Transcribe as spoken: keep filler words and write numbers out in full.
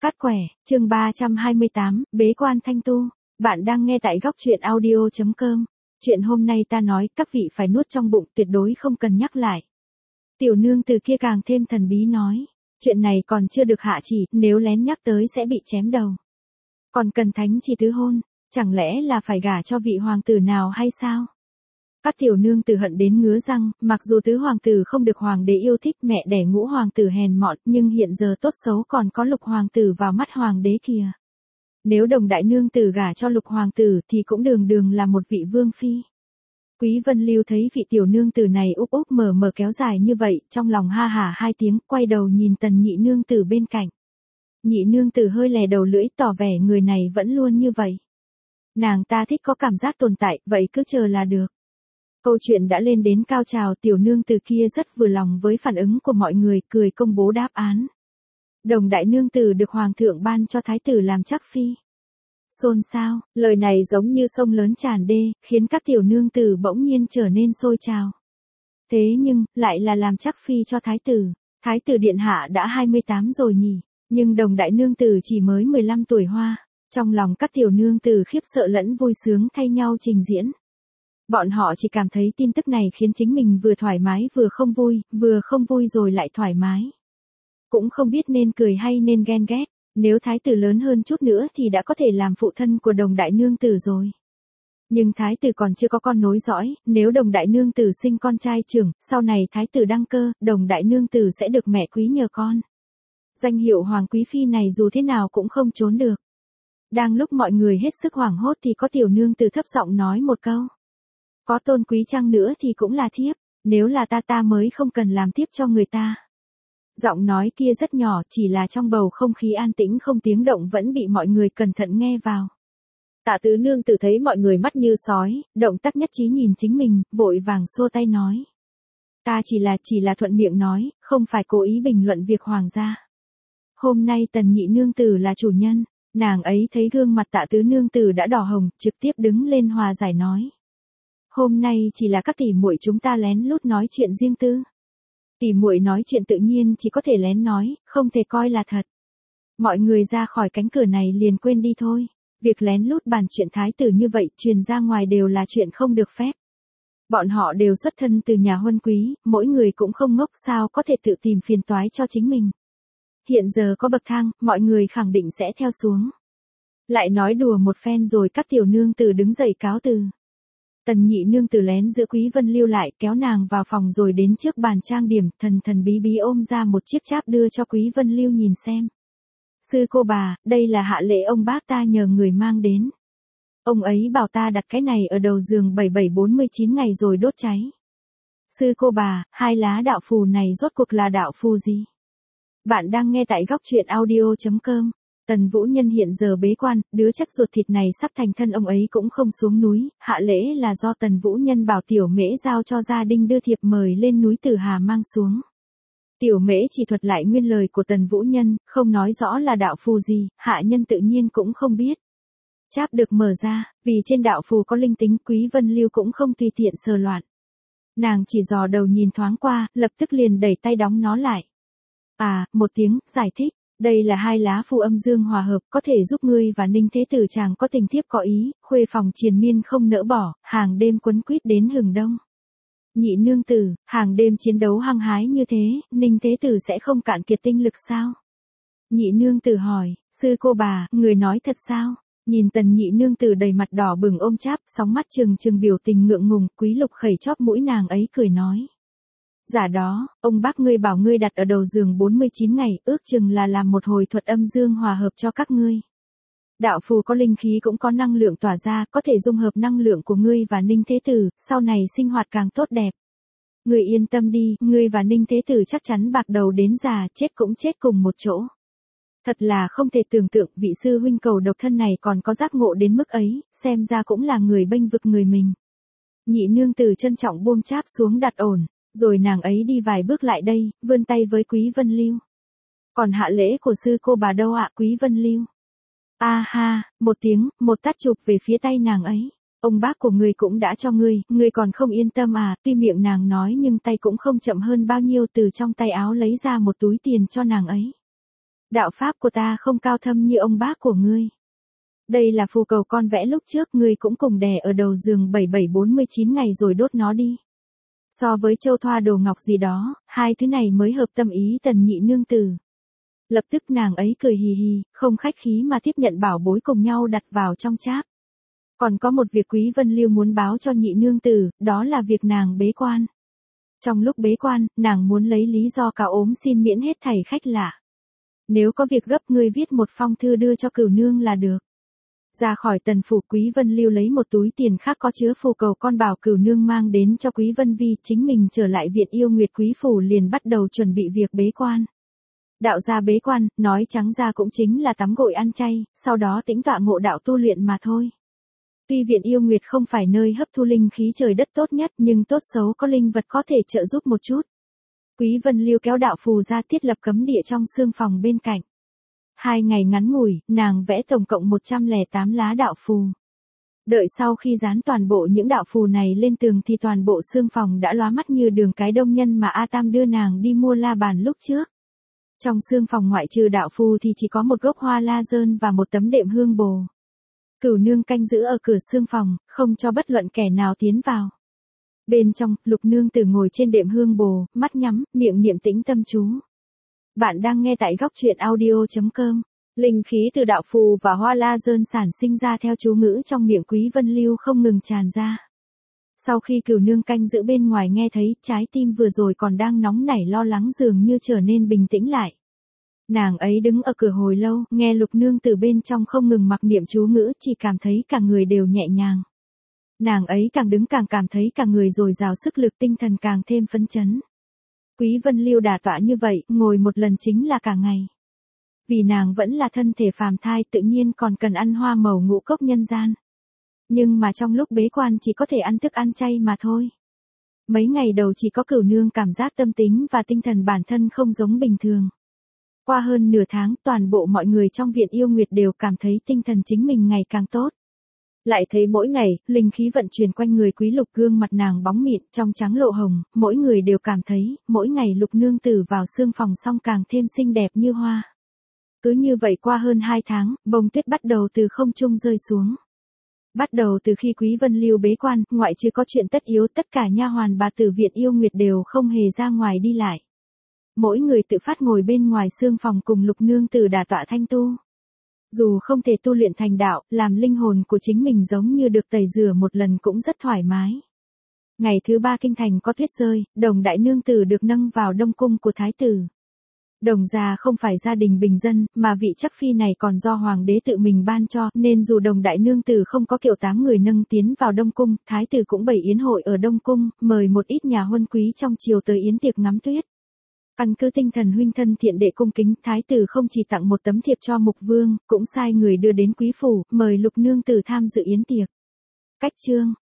Cắt quẻ, chương ba trăm hai mươi tám, bế quan thanh tu. Bạn đang nghe tại góc truyện audio chấm com. Chuyện hôm nay ta nói, các vị phải nuốt trong bụng, tuyệt đối không cần nhắc lại. Tiểu nương từ kia càng thêm thần bí nói, chuyện này còn chưa được hạ chỉ, nếu lén nhắc tới sẽ bị chém đầu. Còn cần thánh chỉ tứ hôn, chẳng lẽ là phải gả cho vị hoàng tử nào hay sao? Các tiểu nương tử hận đến ngứa răng, mặc dù tứ hoàng tử không được hoàng đế yêu thích, mẹ đẻ ngũ hoàng tử hèn mọn, nhưng hiện giờ tốt xấu còn có lục hoàng tử vào mắt hoàng đế kìa. Nếu đồng đại nương tử gả cho lục hoàng tử thì cũng đường đường là một vị vương phi. Quý Vân Lưu thấy vị tiểu nương tử này úp úp mở mở kéo dài như vậy, trong lòng ha hả hai tiếng, quay đầu nhìn tần nhị nương tử bên cạnh. Nhị nương tử hơi lè đầu lưỡi, tỏ vẻ người này vẫn luôn như vậy. Nàng ta thích có cảm giác tồn tại, vậy cứ chờ là được. Câu chuyện đã lên đến cao trào, tiểu nương tử kia rất vừa lòng với phản ứng của mọi người, cười công bố đáp án. Đồng đại nương tử được hoàng thượng ban cho thái tử làm chắc phi. Xôn xao, lời này giống như sông lớn tràn đê, khiến các tiểu nương tử bỗng nhiên trở nên sôi trào. Thế nhưng, lại là làm chắc phi cho thái tử. Thái tử điện hạ đã hai mươi tám rồi nhỉ, nhưng đồng đại nương tử chỉ mới mười lăm tuổi hoa. Trong lòng các tiểu nương tử khiếp sợ lẫn vui sướng thay nhau trình diễn. Bọn họ chỉ cảm thấy tin tức này khiến chính mình vừa thoải mái vừa không vui, vừa không vui rồi lại thoải mái. Cũng không biết nên cười hay nên ghen ghét, nếu thái tử lớn hơn chút nữa thì đã có thể làm phụ thân của đồng đại nương tử rồi. Nhưng thái tử còn chưa có con nối dõi, nếu đồng đại nương tử sinh con trai trưởng, sau này thái tử đăng cơ, đồng đại nương tử sẽ được mẹ quý nhờ con. Danh hiệu hoàng quý phi này dù thế nào cũng không trốn được. Đang lúc mọi người hết sức hoảng hốt thì có tiểu nương tử thấp giọng nói một câu. Có tôn quý chăng nữa thì cũng là thiếp, nếu là ta ta mới không cần làm thiếp cho người ta. Giọng nói kia rất nhỏ, chỉ là trong bầu không khí an tĩnh không tiếng động vẫn bị mọi người cẩn thận nghe vào. Tạ tứ nương tử thấy mọi người mắt như sói, động tác nhất trí nhìn chính mình, vội vàng xua tay nói. Ta chỉ là chỉ là thuận miệng nói, không phải cố ý bình luận việc hoàng gia. Hôm nay tần nhị nương tử là chủ nhân, nàng ấy thấy gương mặt tạ tứ nương tử đã đỏ hồng, trực tiếp đứng lên hòa giải nói. Hôm nay chỉ là các tỷ muội chúng ta lén lút nói chuyện riêng tư. Tỷ muội nói chuyện tự nhiên chỉ có thể lén nói, không thể coi là thật. Mọi người ra khỏi cánh cửa này liền quên đi thôi. Việc lén lút bàn chuyện thái tử như vậy truyền ra ngoài đều là chuyện không được phép. Bọn họ đều xuất thân từ nhà huân quý, mỗi người cũng không ngốc sao có thể tự tìm phiền toái cho chính mình. Hiện giờ có bậc thang, mọi người khẳng định sẽ theo xuống. Lại nói đùa một phen rồi các tiểu nương tử đứng dậy cáo từ. Tần nhị nương tử lén giữ Quý Vân Lưu lại, kéo nàng vào phòng rồi đến trước bàn trang điểm, thần thần bí bí ôm ra một chiếc cháp đưa cho Quý Vân Lưu nhìn xem. Sư cô bà, đây là hạ lễ ông bác ta nhờ người mang đến. Ông ấy bảo ta đặt cái này ở đầu giường bảy bảy bốn mươi chín ngày rồi đốt cháy. Sư cô bà, hai lá đạo phù này rốt cuộc là đạo phù gì? Bạn đang nghe tại góc truyện audio chấm com. Tần Vũ Nhân hiện giờ bế quan, đứa chắc ruột thịt này sắp thành thân ông ấy cũng không xuống núi, hạ lễ là do Tần Vũ Nhân bảo Tiểu Mễ giao cho gia đình đưa thiệp mời lên núi Tử Hà mang xuống. Tiểu Mễ chỉ thuật lại nguyên lời của Tần Vũ Nhân, không nói rõ là đạo phù gì, hạ nhân tự nhiên cũng không biết. Cháp được mở ra, vì trên đạo phù có linh tính, Quý Vân Lưu cũng không tùy tiện sờ loạn. Nàng chỉ dò đầu nhìn thoáng qua, lập tức liền đẩy tay đóng nó lại. À, một tiếng, giải thích. Đây là hai lá phù âm dương hòa hợp, có thể giúp ngươi và Ninh Thế Tử chàng có tình thiếp có ý, khuê phòng triền miên không nỡ bỏ, hàng đêm quấn quýt đến hừng đông. Nhị nương tử, hàng đêm chiến đấu hăng hái như thế, Ninh Thế Tử sẽ không cạn kiệt tinh lực sao? Nhị nương tử hỏi, sư cô bà, người nói thật sao? Nhìn tần nhị nương tử đầy mặt đỏ bừng ôm cháp, sóng mắt trừng trừng biểu tình ngượng ngùng, Quý Lục khẩy chóp mũi nàng ấy cười nói. Giả đó, ông bác ngươi bảo ngươi đặt ở đầu giường bốn mươi chín ngày, ước chừng là làm một hồi thuật âm dương hòa hợp cho các ngươi. Đạo phù có linh khí cũng có năng lượng tỏa ra, có thể dung hợp năng lượng của ngươi và Ninh Thế Tử, sau này sinh hoạt càng tốt đẹp. Ngươi yên tâm đi, ngươi và Ninh Thế Tử chắc chắn bạc đầu đến già, chết cũng chết cùng một chỗ. Thật là không thể tưởng tượng vị sư huynh cầu độc thân này còn có giác ngộ đến mức ấy, xem ra cũng là người bênh vực người mình. Nhị nương tử trân trọng buông cháp xuống đặt ổn. Rồi nàng ấy đi vài bước lại đây, vươn tay với Quý Vân Lưu. Còn hạ lễ của sư cô bà đâu ạ Quý Vân Lưu? A ha, một tiếng, một tát chụp về phía tay nàng ấy. Ông bác của ngươi cũng đã cho ngươi, ngươi còn không yên tâm à, tuy miệng nàng nói nhưng tay cũng không chậm hơn bao nhiêu từ trong tay áo lấy ra một túi tiền cho nàng ấy. Đạo pháp của ta không cao thâm như ông bác của ngươi. Đây là phù cầu con vẽ lúc trước ngươi cũng cùng đè ở đầu giường bảy bảy bốn mươi chín ngày rồi đốt nó đi. So với châu thoa đồ ngọc gì đó, hai thứ này mới hợp tâm ý tần nhị nương tử. Lập tức nàng ấy cười hì hì, không khách khí mà tiếp nhận bảo bối cùng nhau đặt vào trong cháp. Còn có một việc Quý Vân Lưu muốn báo cho nhị nương tử, đó là việc nàng bế quan. Trong lúc bế quan, nàng muốn lấy lý do cả ốm xin miễn hết thảy khách lạ. Nếu có việc gấp ngươi viết một phong thư đưa cho cửu nương là được. Ra khỏi tần phủ, Quý Vân Lưu lấy một túi tiền khác có chứa phù cầu con bảo cửu nương mang đến cho Quý Vân Vi, chính mình trở lại viện Yêu Nguyệt Quý phủ liền bắt đầu chuẩn bị việc bế quan. Đạo gia bế quan, nói trắng ra cũng chính là tắm gội ăn chay, sau đó tĩnh tọa ngộ đạo tu luyện mà thôi. Tuy viện Yêu Nguyệt không phải nơi hấp thu linh khí trời đất tốt nhất, nhưng tốt xấu có linh vật có thể trợ giúp một chút. Quý Vân Lưu kéo đạo phù ra thiết lập cấm địa trong xương phòng bên cạnh. Hai ngày ngắn ngủi, nàng vẽ tổng cộng một trăm lẻ tám lá đạo phù. Đợi sau khi dán toàn bộ những đạo phù này lên tường thì toàn bộ xương phòng đã lóa mắt như đường cái đông nhân mà A Tam đưa nàng đi mua la bàn lúc trước. Trong xương phòng ngoại trừ đạo phù thì chỉ có một gốc hoa la dơn và một tấm đệm hương bồ. Cửu nương canh giữ ở cửa xương phòng, không cho bất luận kẻ nào tiến vào. Bên trong, Lục nương tử ngồi trên đệm hương bồ, mắt nhắm, miệng niệm tĩnh tâm chú. Bạn đang nghe tại góc truyện audio chấm com. Linh khí từ đạo phù và hoa la dơn sản sinh ra theo chú ngữ trong miệng Quý Vân Lưu không ngừng tràn ra. Sau khi cửu nương canh giữ bên ngoài nghe thấy, trái tim vừa rồi còn đang nóng nảy lo lắng dường như trở nên bình tĩnh lại. Nàng ấy đứng ở cửa hồi lâu, nghe Lục nương từ bên trong không ngừng mặc niệm chú ngữ, chỉ cảm thấy cả người đều nhẹ nhàng. Nàng ấy càng đứng càng cảm thấy cả người dồi dào sức lực, tinh thần càng thêm phấn chấn. Quý Vân Lưu đả tọa như vậy, ngồi một lần chính là cả ngày. Vì nàng vẫn là thân thể phàm thai, tự nhiên còn cần ăn hoa màu ngũ cốc nhân gian. Nhưng mà trong lúc bế quan chỉ có thể ăn thức ăn chay mà thôi. Mấy ngày đầu chỉ có cửu nương cảm giác tâm tính và tinh thần bản thân không giống bình thường. Qua hơn nửa tháng, toàn bộ mọi người trong viện Yêu Nguyệt đều cảm thấy tinh thần chính mình ngày càng tốt. Lại thấy mỗi ngày, linh khí vận chuyển quanh người Quý Lục, gương mặt nàng bóng mịn, trong trắng lộ hồng, mỗi người đều cảm thấy, mỗi ngày Lục nương tử vào xương phòng xong càng thêm xinh đẹp như hoa. Cứ như vậy qua hơn hai tháng, bông tuyết bắt đầu từ không trung rơi xuống. Bắt đầu từ khi Quý Vân Lưu bế quan, ngoại trừ có chuyện tất yếu, tất cả nha hoàn bà tử viện Yêu Nguyệt đều không hề ra ngoài đi lại. Mỗi người tự phát ngồi bên ngoài xương phòng cùng Lục nương tử đả tọa thanh tu. Dù không thể tu luyện thành đạo, làm linh hồn của chính mình giống như được tẩy rửa một lần cũng rất thoải mái. Ngày thứ ba kinh thành có tuyết rơi, Đồng đại nương tử được nâng vào đông cung của thái tử. Đồng gia không phải gia đình bình dân, mà vị chắc phi này còn do hoàng đế tự mình ban cho, nên dù Đồng đại nương tử không có kiệu tám người nâng tiến vào đông cung, thái tử cũng bày yến hội ở đông cung, mời một ít nhà huân quý trong triều tới yến tiệc ngắm tuyết. Căn cứ tinh thần huynh thân thiện đệ cung kính, thái tử không chỉ tặng một tấm thiệp cho Mục Vương, cũng sai người đưa đến quý phủ, mời Lục nương tử tham dự yến tiệc. Cách chương